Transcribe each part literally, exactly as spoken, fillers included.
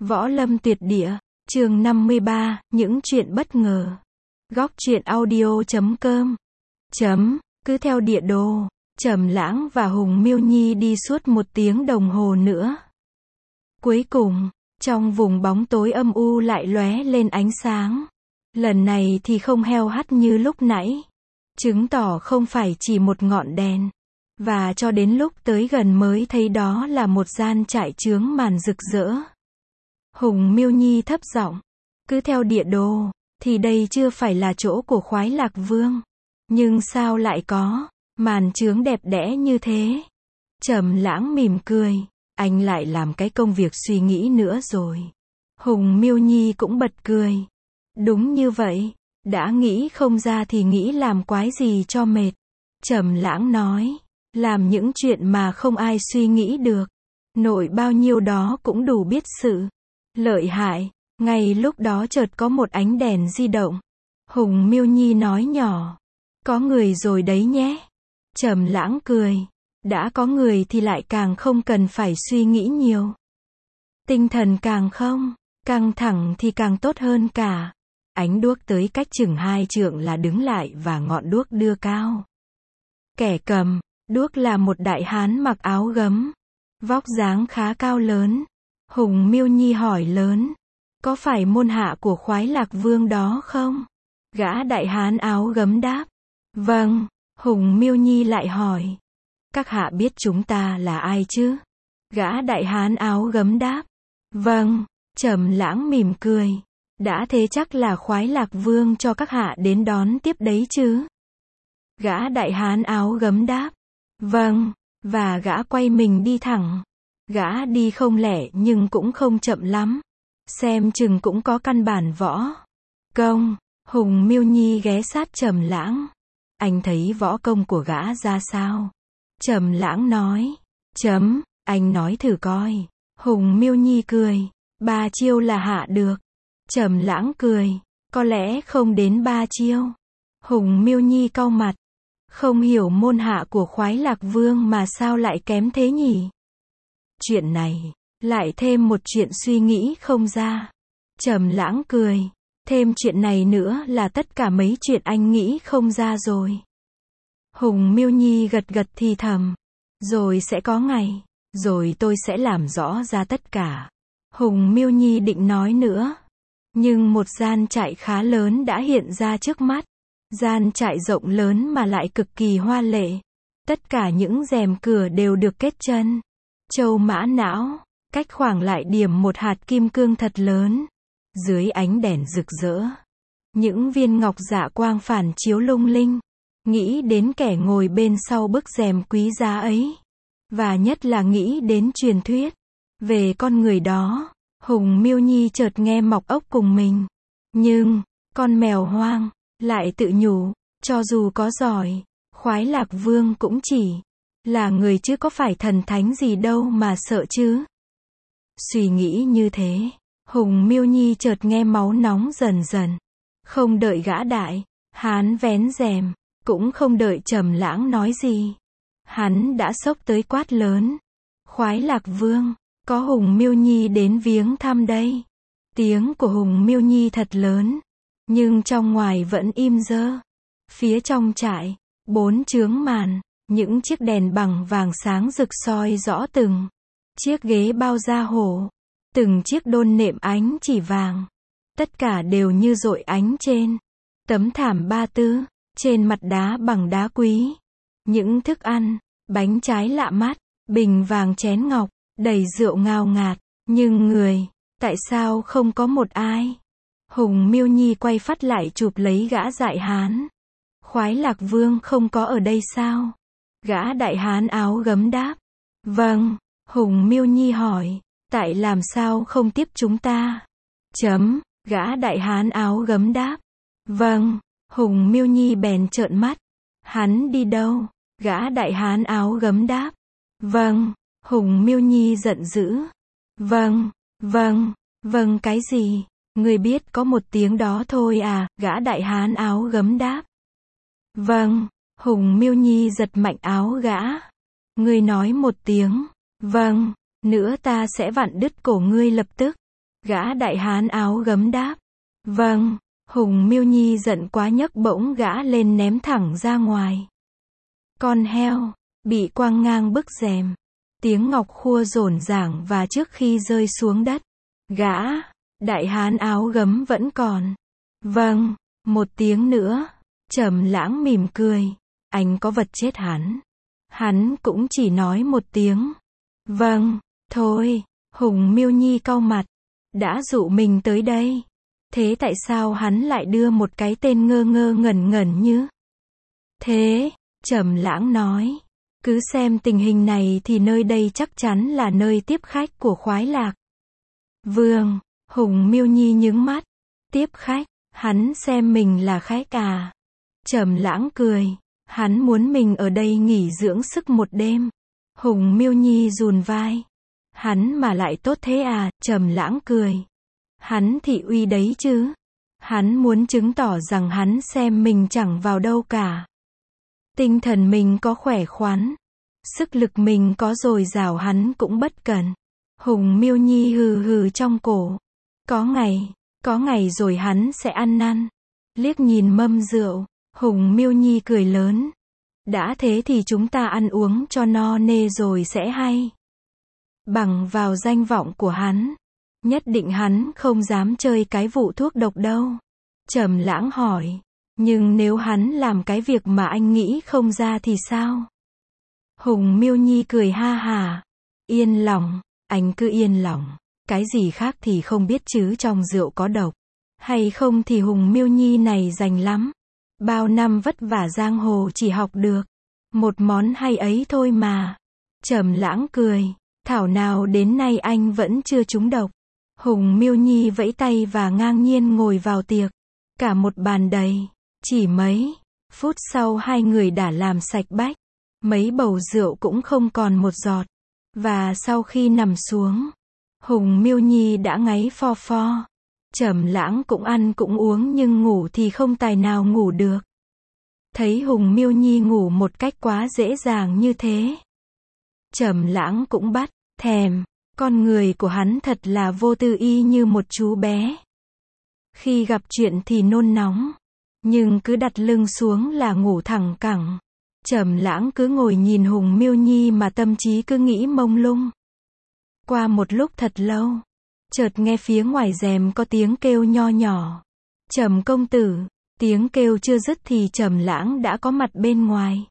Võ Lâm Tuyệt Địa, chương năm mươi ba, những chuyện bất ngờ. Góc truyện audio chấm com. Chấm, cứ theo địa đồ, Trầm Lãng và Hùng Miêu Nhi đi suốt một tiếng đồng hồ nữa. Cuối cùng, trong vùng bóng tối âm u lại lóe lên ánh sáng. Lần này thì không heo hắt như lúc nãy, chứng tỏ không phải chỉ một ngọn đèn. Và cho đến lúc tới gần mới thấy đó là một gian trại chướng màn rực rỡ. Hùng Miêu Nhi thấp giọng, cứ theo địa đồ, thì đây chưa phải là chỗ của Khoái Lạc Vương. Nhưng sao lại có màn chướng đẹp đẽ như thế? Trầm Lãng mỉm cười, anh lại làm cái công việc suy nghĩ nữa rồi. Hùng Miêu Nhi cũng bật cười. Đúng như vậy, đã nghĩ không ra thì nghĩ làm quái gì cho mệt. Trầm Lãng nói, làm những chuyện mà không ai suy nghĩ được. Nội bao nhiêu đó cũng đủ biết sự lợi hại. Ngay lúc đó chợt có một ánh đèn di động. Hùng Miêu Nhi nói nhỏ, có người rồi đấy nhé. Trầm Lãng cười, đã có người thì lại càng không cần phải suy nghĩ nhiều. Tinh thần càng không căng thẳng thì càng tốt hơn cả. Ánh đuốc tới cách chừng hai trượng là đứng lại và ngọn đuốc đưa cao. Kẻ cầm đuốc là một đại hán mặc áo gấm, vóc dáng khá cao lớn. Hùng Miêu Nhi hỏi lớn, có phải môn hạ của Khoái Lạc Vương đó không? Gã đại hán áo gấm đáp, vâng. Hùng Miêu Nhi lại hỏi, các hạ biết chúng ta là ai chứ? Gã đại hán áo gấm đáp, vâng. Trầm Lãng mỉm cười, đã thế chắc là Khoái Lạc Vương cho các hạ đến đón tiếp đấy chứ? Gã đại hán áo gấm đáp, vâng. Và gã quay mình đi thẳng. Gã đi không lẹ nhưng cũng không chậm lắm. Xem chừng cũng có căn bản võ công. Hùng Miêu Nhi ghé sát Trầm Lãng. Anh thấy võ công của gã ra sao? Trầm Lãng nói, chấm, anh nói thử coi. Hùng Miêu Nhi cười, ba chiêu là hạ được. Trầm Lãng cười, có lẽ không đến ba chiêu. Hùng Miêu Nhi cau mặt, không hiểu môn hạ của Khoái Lạc Vương mà sao lại kém thế nhỉ? Chuyện này, lại thêm một chuyện suy nghĩ không ra. Trầm Lãng cười, thêm chuyện này nữa là tất cả mấy chuyện anh nghĩ không ra rồi. Hùng Miêu Nhi gật gật thì thầm, rồi sẽ có ngày, rồi tôi sẽ làm rõ ra tất cả. Hùng Miêu Nhi định nói nữa, nhưng một gian trại khá lớn đã hiện ra trước mắt. Gian trại rộng lớn mà lại cực kỳ hoa lệ. Tất cả những rèm cửa đều được kết chân châu mã não, cách khoảng lại điểm một hạt kim cương thật lớn. Dưới ánh đèn rực rỡ, những viên ngọc dạ quang phản chiếu lung linh. Nghĩ đến kẻ ngồi bên sau bức rèm quý giá ấy, và nhất là nghĩ đến truyền thuyết về con người đó, Hùng Miêu Nhi chợt nghe mọc ốc cùng mình. Nhưng, con mèo hoang lại tự nhủ, cho dù có giỏi, Khoái Lạc Vương cũng chỉ là người chứ có phải thần thánh gì đâu mà sợ chứ. Suy nghĩ như thế, Hùng Miêu Nhi chợt nghe máu nóng dần dần. Không đợi gã đại hán vén rèm, cũng không đợi Trầm Lãng nói gì, hắn đã xốc tới quát lớn, Khoái Lạc Vương, có Hùng Miêu Nhi đến viếng thăm đây. Tiếng của Hùng Miêu Nhi thật lớn, nhưng trong ngoài vẫn im dơ. Phía trong trại, bốn chướng màn, những chiếc đèn bằng vàng sáng rực soi rõ từng chiếc ghế bao da hổ, từng chiếc đôn nệm ánh chỉ vàng. Tất cả đều như dội ánh trên tấm thảm ba tư, trên mặt đá bằng đá quý. Những thức ăn, bánh trái lạ mắt, bình vàng chén ngọc, đầy rượu ngào ngạt, nhưng người, tại sao không có một ai? Hùng Miêu Nhi quay phắt lại chụp lấy gã đại hán. Khoái Lạc Vương không có ở đây sao? Gã đại hán áo gấm đáp, vâng. Hùng Miêu Nhi hỏi, tại làm sao không tiếp chúng ta? Chấm, gã đại hán áo gấm đáp, vâng. Hùng Miêu Nhi bèn trợn mắt, hắn đi đâu? Gã đại hán áo gấm đáp, vâng. Hùng Miêu Nhi giận dữ, vâng, vâng, vâng cái gì? Ngươi biết có một tiếng đó thôi à? Gã đại hán áo gấm đáp, vâng. Hùng Miêu Nhi giật mạnh áo gã, ngươi nói một tiếng vâng nữa ta sẽ vặn đứt cổ ngươi lập tức. Gã đại hán áo gấm đáp. Vâng. Hùng Miêu Nhi giận quá nhấc bổng gã lên ném thẳng ra ngoài. Con heo, bị quăng ngang bức rèm. Tiếng ngọc khua rổn ràng và trước khi rơi xuống đất, gã, đại hán áo gấm vẫn còn. Vâng, một tiếng nữa. Trầm Lãng mỉm cười. Anh có vật chết hắn. Hắn cũng chỉ nói một tiếng. Vâng, thôi. Hùng Miêu Nhi cau mặt. Đã dụ mình tới đây. Thế tại sao hắn lại đưa một cái tên ngơ ngơ ngẩn ngẩn như thế? Trầm Lãng nói. Cứ xem tình hình này thì nơi đây chắc chắn là nơi tiếp khách của Khoái Lạc Vương. Hùng Miêu Nhi nhướng mắt. Tiếp khách? Hắn xem mình là khách à? Trầm Lãng cười. Hắn muốn mình ở đây nghỉ dưỡng sức một đêm. Hùng Miêu Nhi rùn vai. Hắn mà lại tốt thế à? Trầm Lãng cười. Hắn thị uy đấy chứ. Hắn muốn chứng tỏ rằng hắn xem mình chẳng vào đâu cả. Tinh thần mình có khỏe khoắn. Sức lực mình có dồi dào hắn cũng bất cần. Hùng Miêu Nhi hừ hừ trong cổ. Có ngày, có ngày rồi hắn sẽ ăn năn. Liếc nhìn mâm rượu, Hùng Miêu Nhi cười lớn. Đã thế thì chúng ta ăn uống cho no nê rồi sẽ hay. Bằng vào danh vọng của hắn, nhất định hắn không dám chơi cái vụ thuốc độc đâu. Trầm Lãng hỏi. Nhưng nếu hắn làm cái việc mà anh nghĩ không ra thì sao? Hùng Miêu Nhi cười ha hả. Yên lòng, anh cứ yên lòng. Cái gì khác thì không biết chứ trong rượu có độc hay không thì Hùng Miêu Nhi này rành lắm. Bao năm vất vả giang hồ chỉ học được một món hay ấy thôi mà. Trầm Lãng cười. Thảo nào đến nay anh vẫn chưa trúng độc. Hùng Miêu Nhi vẫy tay và ngang nhiên ngồi vào tiệc. Cả một bàn đầy. Chỉ mấy phút sau hai người đã làm sạch bách. Mấy bầu rượu cũng không còn một giọt. Và sau khi nằm xuống, Hùng Miêu Nhi đã ngáy pho pho. Trầm Lãng cũng ăn cũng uống nhưng ngủ thì không tài nào ngủ được. Thấy Hùng Miêu Nhi ngủ một cách quá dễ dàng như thế, Trầm Lãng cũng bắt thèm. Con người của hắn thật là vô tư y như một chú bé. Khi gặp chuyện thì nôn nóng, nhưng cứ đặt lưng xuống là ngủ thẳng cẳng. Trầm Lãng cứ ngồi nhìn Hùng Miêu Nhi mà tâm trí cứ nghĩ mông lung. Qua một lúc thật lâu, chợt nghe phía ngoài rèm có tiếng kêu nho nhỏ. Trầm công tử. Tiếng kêu chưa dứt thì Trầm Lãng đã có mặt bên ngoài.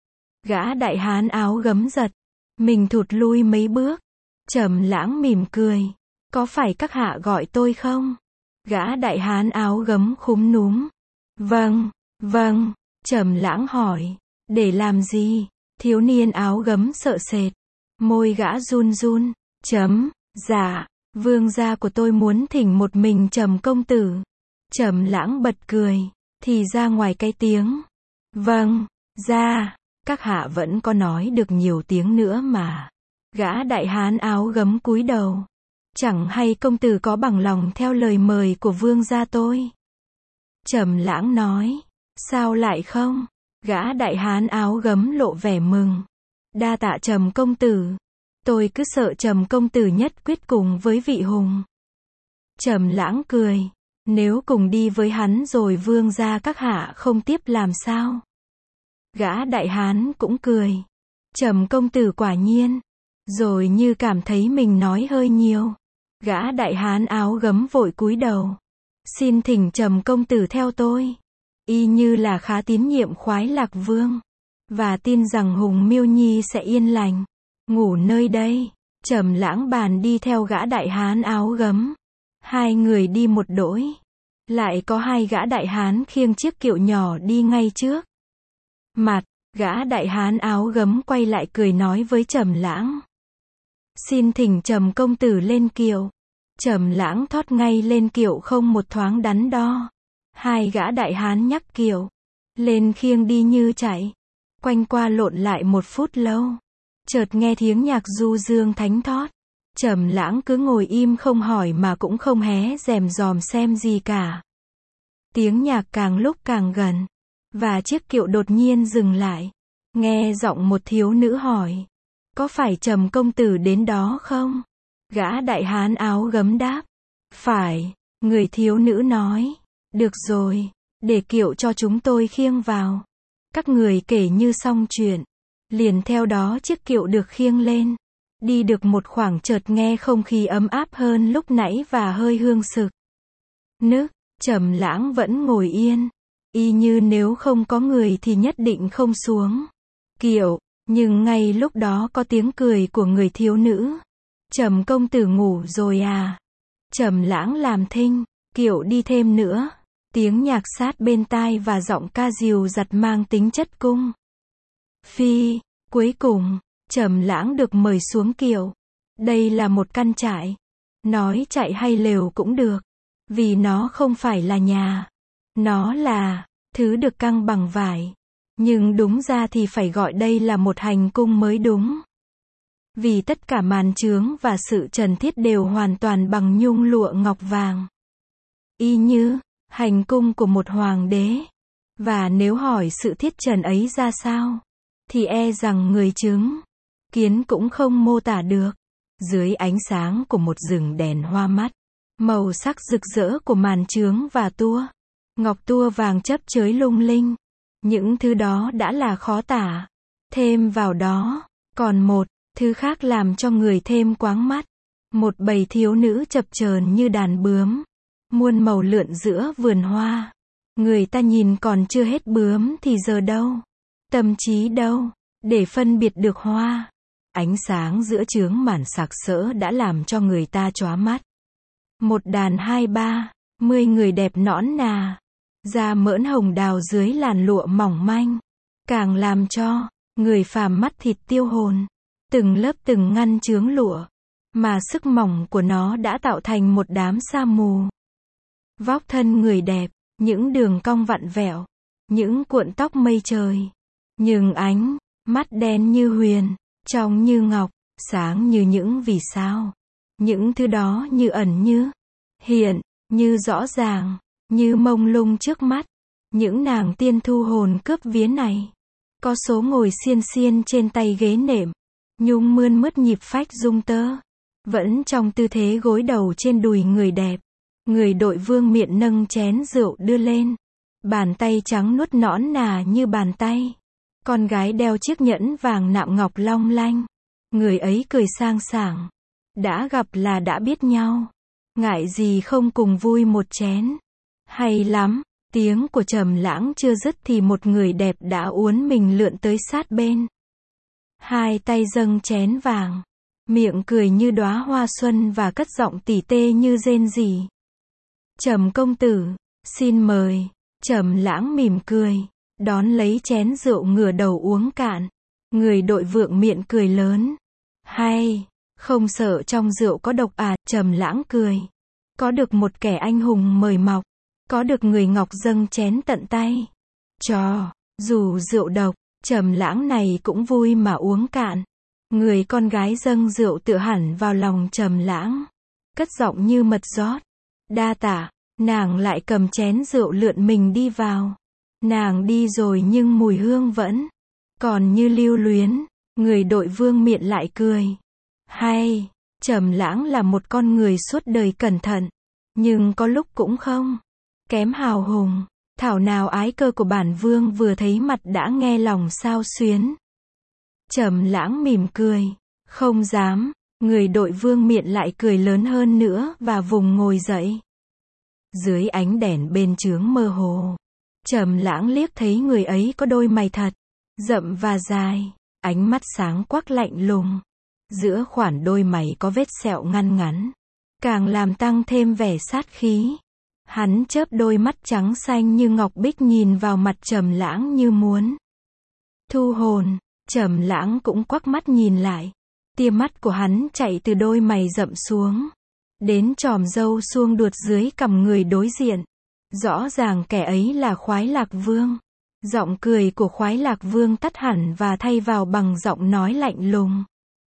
Gã đại hán áo gấm giật mình thụt lui mấy bước. Trầm Lãng mỉm cười. Có phải các hạ gọi tôi không? Gã đại hán áo gấm khúm núm. Vâng, vâng. Trầm Lãng hỏi. Để làm gì? Thiếu niên áo gấm sợ sệt. Môi gã run run. Chấm, dạ, vương gia của tôi muốn thỉnh một mình Trầm công tử. Trầm Lãng bật cười. Thì ra ngoài cái tiếng. Vâng, ra, các hạ vẫn có nói được nhiều tiếng nữa mà. Gã đại hán áo gấm cúi đầu. Chẳng hay công tử có bằng lòng theo lời mời của vương gia tôi? Trầm Lãng nói. Sao lại không? Gã đại hán áo gấm lộ vẻ mừng. Đa tạ Trầm công tử. Tôi cứ sợ Trầm công tử nhất quyết cùng với vị hùng. Trầm Lãng cười. Nếu cùng đi với hắn rồi vương gia các hạ không tiếp làm sao? Gã đại hán cũng cười. Trầm công tử quả nhiên. Rồi như cảm thấy mình nói hơi nhiều. Gã đại hán áo gấm vội cúi đầu. Xin thỉnh Trầm công tử theo tôi. Y như là khá tín nhiệm Khoái Lạc Vương. Và tin rằng Hùng Miêu Nhi sẽ yên lành ngủ nơi đây. Trầm Lãng bàn đi theo gã đại hán áo gấm. Hai người đi một đỗi. Lại có hai gã đại hán khiêng chiếc kiệu nhỏ đi ngay trước mặt. Gã đại hán áo gấm quay lại cười nói với Trầm Lãng. Xin thỉnh Trầm công tử lên kiệu. Trầm Lãng thót ngay lên kiệu không một thoáng đắn đo. Hai gã đại hán nhắc kiệu lên khiêng đi như chạy. Quanh qua lộn lại một phút lâu. Chợt nghe tiếng nhạc du dương thánh thót. Trầm Lãng cứ ngồi im không hỏi mà cũng không hé rèm ròm xem gì cả. Tiếng nhạc càng lúc càng gần. Và chiếc kiệu đột nhiên dừng lại. Nghe giọng một thiếu nữ hỏi. Có phải Trầm công tử đến đó không? Gã đại hán áo gấm đáp. Phải, người thiếu nữ nói. Được rồi, để kiệu cho chúng tôi khiêng vào. Các người kể như xong chuyện. Liền theo đó chiếc kiệu được khiêng lên. Đi được một khoảng chợt nghe không khí ấm áp hơn lúc nãy và hơi hương sực. Nức, Trầm Lãng vẫn ngồi yên. Y như nếu không có người thì nhất định không xuống kiệu. Nhưng ngay lúc đó có tiếng cười của người thiếu nữ. Trầm công tử ngủ rồi à? Trầm Lãng làm thinh, kiệu đi thêm nữa. Tiếng nhạc sát bên tai và giọng ca dìu dặt mang tính chất cung phi. Cuối cùng, Trầm Lãng được mời xuống kiệu. Đây là một căn trại. Nói trại hay lều cũng được. Vì nó không phải là nhà. Nó là thứ được căng bằng vải. Nhưng đúng ra thì phải gọi đây là một hành cung mới đúng. Vì tất cả màn chướng và sự trần thiết đều hoàn toàn bằng nhung lụa ngọc vàng. Y như hành cung của một hoàng đế. Và nếu hỏi sự thiết trần ấy ra sao, thì e rằng người chứng kiến cũng không mô tả được. Dưới ánh sáng của một rừng đèn hoa mắt, màu sắc rực rỡ của màn chướng và tua ngọc tua vàng chớp chới lung linh. Những thứ đó đã là khó tả. Thêm vào đó, còn một thứ khác làm cho người thêm quáng mắt. Một bầy thiếu nữ chập chờn như đàn bướm. Muôn màu lượn giữa vườn hoa. Người ta nhìn còn chưa hết bướm thì giờ đâu. Tâm trí đâu, để phân biệt được hoa. Ánh sáng giữa chướng màn sặc sỡ đã làm cho người ta chóa mắt. Một đàn hai ba, mươi người đẹp nõn nà. Da mỡn hồng đào dưới làn lụa mỏng manh. Càng làm cho người phàm mắt thịt tiêu hồn. Từng lớp từng ngăn chướng lụa. Mà sức mỏng của nó đã tạo thành một đám sa mù. Vóc thân người đẹp, những đường cong vặn vẹo, những cuộn tóc mây trời. Nhưng ánh mắt đen như huyền, trong như ngọc, sáng như những vì sao. Những thứ đó như ẩn như hiện, như rõ ràng, như mông lung trước mắt. Những nàng tiên thu hồn cướp vía này, có số ngồi xiên xiên trên tay ghế nệm, nhung mươn mướt nhịp phách rung tơ, vẫn trong tư thế gối đầu trên đùi người đẹp. Người đội vương miện nâng chén rượu đưa lên, bàn tay trắng nuốt nõn nà như bàn tay con gái đeo chiếc nhẫn vàng nạm ngọc long lanh. Người ấy cười sang sảng, đã gặp là đã biết nhau, ngại gì không cùng vui một chén. Hay lắm. Tiếng của Trầm Lãng chưa dứt thì một người đẹp đã uốn mình lượn tới sát bên. Hai tay dâng chén vàng, miệng cười như đóa hoa xuân và cất giọng tỉ tê như rên rỉ. Trầm công tử, xin mời. Trầm Lãng mỉm cười, đón lấy chén rượu ngửa đầu uống cạn. Người đội vượng miệng cười lớn. Hay, không sợ trong rượu có độc à? Trầm Lãng cười. Có được một kẻ anh hùng mời mọc. Có được người ngọc dâng chén tận tay. Cho, dù rượu độc, Trầm Lãng này cũng vui mà uống cạn. Người con gái dâng rượu tựa hẳn vào lòng Trầm Lãng, cất giọng như mật rót. Đa tạ. Nàng lại cầm chén rượu lượn mình đi vào. Nàng đi rồi nhưng mùi hương vẫn còn như lưu luyến. Người đội vương miện lại cười. Hay, Trầm Lãng là một con người suốt đời cẩn thận, nhưng có lúc cũng không kém hào hùng. Thảo nào ái cơ của bản vương vừa thấy mặt đã nghe lòng xao xuyến. Trầm Lãng mỉm cười. Không dám. Người đội vương miện lại cười lớn hơn nữa và vùng ngồi dậy. Dưới ánh đèn bên chướng mơ hồ, Trầm Lãng liếc thấy người ấy có đôi mày thật rậm và dài, ánh mắt sáng quắc lạnh lùng. Giữa khoản đôi mày có vết sẹo ngăn ngắn, càng làm tăng thêm vẻ sát khí. Hắn chớp đôi mắt trắng xanh như ngọc bích nhìn vào mặt Trầm Lãng như muốn thu hồn. Trầm Lãng cũng quắc mắt nhìn lại. Tia mắt của hắn chạy từ đôi mày rậm xuống đến chòm râu suông đuột dưới cằm người đối diện. Rõ ràng kẻ ấy là Khoái Lạc Vương. Giọng cười của Khoái Lạc Vương tắt hẳn và thay vào bằng giọng nói lạnh lùng.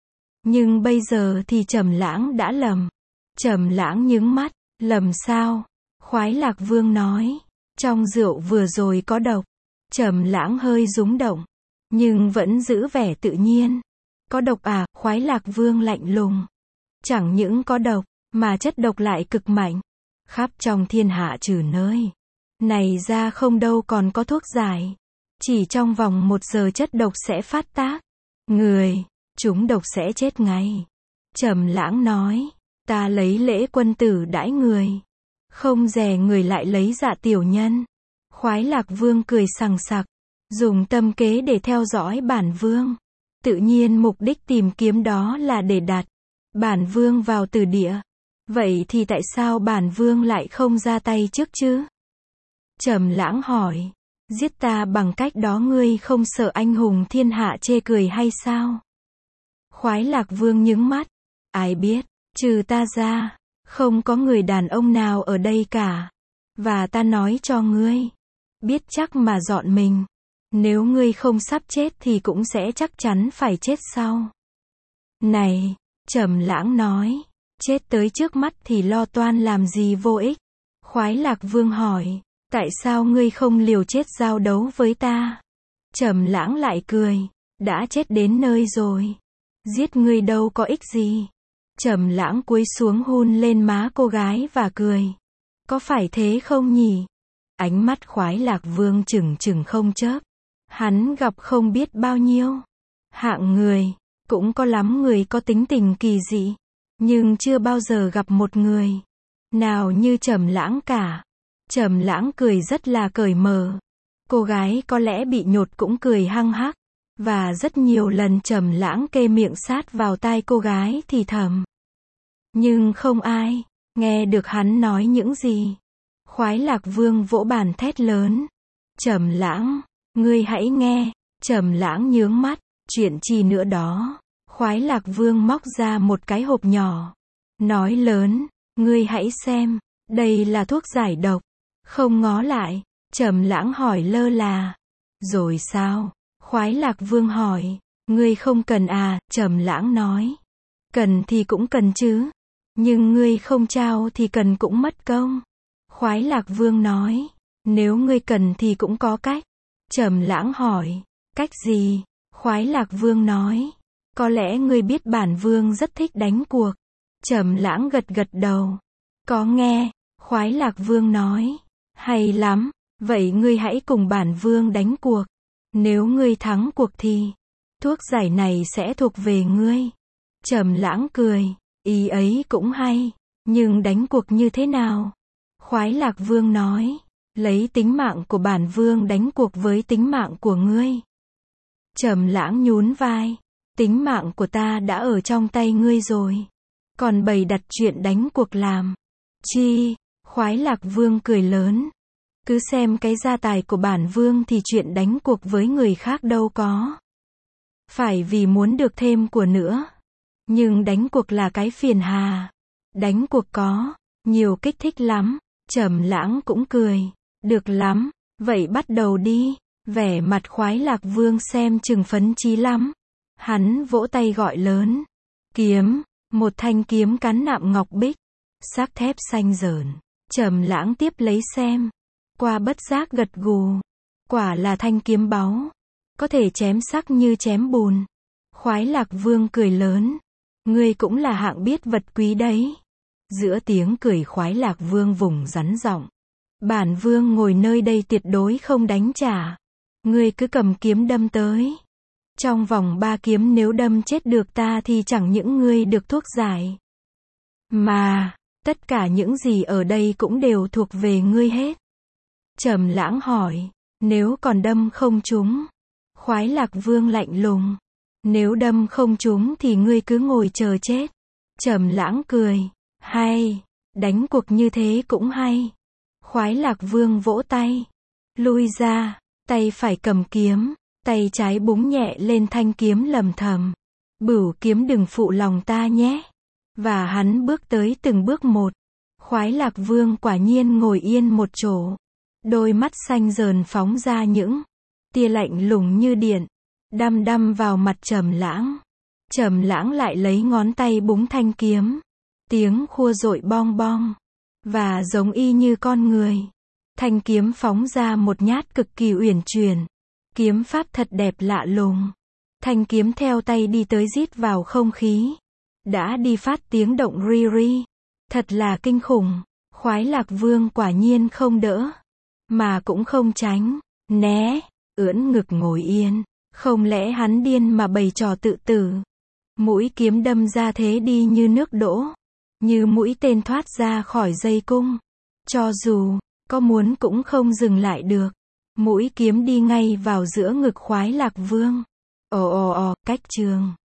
Nhưng bây giờ thì Trầm Lãng đã lầm. Trầm Lãng nhướng mắt. Lầm sao? Khoái Lạc Vương nói. Trong rượu vừa rồi có độc. Trầm Lãng hơi rúng động, nhưng vẫn giữ vẻ tự nhiên. Có độc à? Khoái Lạc Vương lạnh lùng. Chẳng những có độc, mà chất độc lại cực mạnh. Khắp trong thiên hạ trừ nơi này ra không đâu còn có thuốc giải. Chỉ trong vòng một giờ chất độc sẽ phát tác. Người chúng độc sẽ chết ngay. Trầm Lãng nói, ta lấy lễ quân tử đãi người, không dè người lại lấy dạ tiểu nhân. Khoái Lạc Vương cười sằng sặc, dùng tâm kế để theo dõi bản vương. Tự nhiên mục đích tìm kiếm đó là để đặt bản vương vào tử địa. Vậy thì tại sao bản vương lại không ra tay trước chứ? Trầm Lãng hỏi, giết ta bằng cách đó ngươi không sợ anh hùng thiên hạ chê cười hay sao? Khoái Lạc Vương nhướng mắt, ai biết, trừ ta ra, không có người đàn ông nào ở đây cả. Và ta nói cho ngươi, biết chắc mà dọn mình. Nếu ngươi không sắp chết thì cũng sẽ chắc chắn phải chết sau. Này, Trầm Lãng nói, chết tới trước mắt thì lo toan làm gì vô ích. Khoái Lạc Vương hỏi, tại sao ngươi không liều chết giao đấu với ta? Trầm Lãng lại cười, đã chết đến nơi rồi, giết ngươi đâu có ích gì. Trầm Lãng cúi xuống hôn lên má cô gái và cười. Có phải thế không nhỉ? Ánh mắt Khoái Lạc Vương trừng trừng không chớp. Hắn gặp không biết bao nhiêu hạng người, cũng có lắm người có tính tình kỳ dị, nhưng chưa bao giờ gặp một người nào như Trầm Lãng cả. Trầm Lãng cười rất là cởi mở. Cô gái có lẽ bị nhột cũng cười hăng hắc, và rất nhiều lần Trầm Lãng kê miệng sát vào tai cô gái thì thầm. Nhưng không ai nghe được hắn nói những gì. Khoái Lạc Vương vỗ bàn thét lớn, Trầm Lãng, ngươi hãy nghe. Trầm Lãng nhướng mắt, chuyện chi nữa đó? Khoái Lạc Vương móc ra một cái hộp nhỏ, nói lớn, ngươi hãy xem, đây là thuốc giải độc. Không ngó lại, Trầm Lãng hỏi lơ là, rồi sao? Khoái Lạc Vương hỏi, ngươi không cần à? Trầm Lãng nói, cần thì cũng cần chứ, nhưng ngươi không trao thì cần cũng mất công. Khoái Lạc Vương nói, nếu ngươi cần thì cũng có cách. Trầm Lãng hỏi, cách gì? Khoái Lạc Vương nói, có lẽ ngươi biết bản vương rất thích đánh cuộc. Trầm Lãng gật gật đầu, có nghe. Khoái Lạc Vương nói, hay lắm, vậy ngươi hãy cùng bản vương đánh cuộc. Nếu ngươi thắng cuộc thì thuốc giải này sẽ thuộc về ngươi. Trầm Lãng cười, ý ấy cũng hay, nhưng đánh cuộc như thế nào? Khoái Lạc Vương nói, lấy tính mạng của bản vương đánh cuộc với tính mạng của ngươi. Trầm Lãng nhún vai, tính mạng của ta đã ở trong tay ngươi rồi, còn bày đặt chuyện đánh cuộc làm chi? Khoái Lạc Vương cười lớn, cứ xem cái gia tài của bản vương thì chuyện đánh cuộc với người khác đâu có phải vì muốn được thêm của nữa. Nhưng đánh cuộc là cái phiền hà. Đánh cuộc có nhiều kích thích lắm. Trầm Lãng cũng cười, được lắm, vậy bắt đầu đi. Vẻ mặt Khoái Lạc Vương xem chừng phấn chí lắm. Hắn vỗ tay gọi lớn, kiếm. Một thanh kiếm cán nạm ngọc bích, sắc thép xanh rờn. Trầm Lãng tiếp lấy xem, qua bất giác gật gù, quả là thanh kiếm báu, có thể chém sắc như chém bùn. Khoái Lạc Vương cười lớn, ngươi cũng là hạng biết vật quý đấy. Giữa tiếng cười Khoái Lạc Vương vùng rắn giọng, bản vương ngồi nơi đây tuyệt đối không đánh trả. Ngươi cứ cầm kiếm đâm tới. Trong vòng ba kiếm nếu đâm chết được ta thì chẳng những ngươi được thuốc giải, mà tất cả những gì ở đây cũng đều thuộc về ngươi hết. Trầm Lãng hỏi, nếu còn đâm không trúng? Khoái Lạc Vương lạnh lùng, nếu đâm không trúng thì ngươi cứ ngồi chờ chết. Trầm Lãng cười, hay, đánh cuộc như thế cũng hay. Khoái Lạc Vương vỗ tay, lui ra, tay phải cầm kiếm, tay trái búng nhẹ lên thanh kiếm lầm thầm, bửu kiếm đừng phụ lòng ta nhé. Và hắn bước tới từng bước một. Khoái Lạc Vương quả nhiên ngồi yên một chỗ, đôi mắt xanh rờn phóng ra những tia lạnh lùng như điện, đăm đăm vào mặt Trầm Lãng. Trầm Lãng lại lấy ngón tay búng thanh kiếm, tiếng khua dội bong bong, và giống y như con người. Thanh kiếm phóng ra một nhát cực kỳ uyển chuyển, kiếm pháp thật đẹp lạ lùng. Thanh kiếm theo tay đi tới rít vào không khí, đã đi phát tiếng động ri ri. Thật là kinh khủng. Khoái Lạc Vương quả nhiên không đỡ, mà cũng không tránh, né, ưỡn ngực ngồi yên. Không lẽ hắn điên mà bày trò tự tử. Mũi kiếm đâm ra thế đi như nước đỗ, như mũi tên thoát ra khỏi dây cung. Cho dù có muốn cũng không dừng lại được. Mũi kiếm đi ngay vào giữa ngực Khoái Lạc Vương. Ồ ồ ồ, cách trường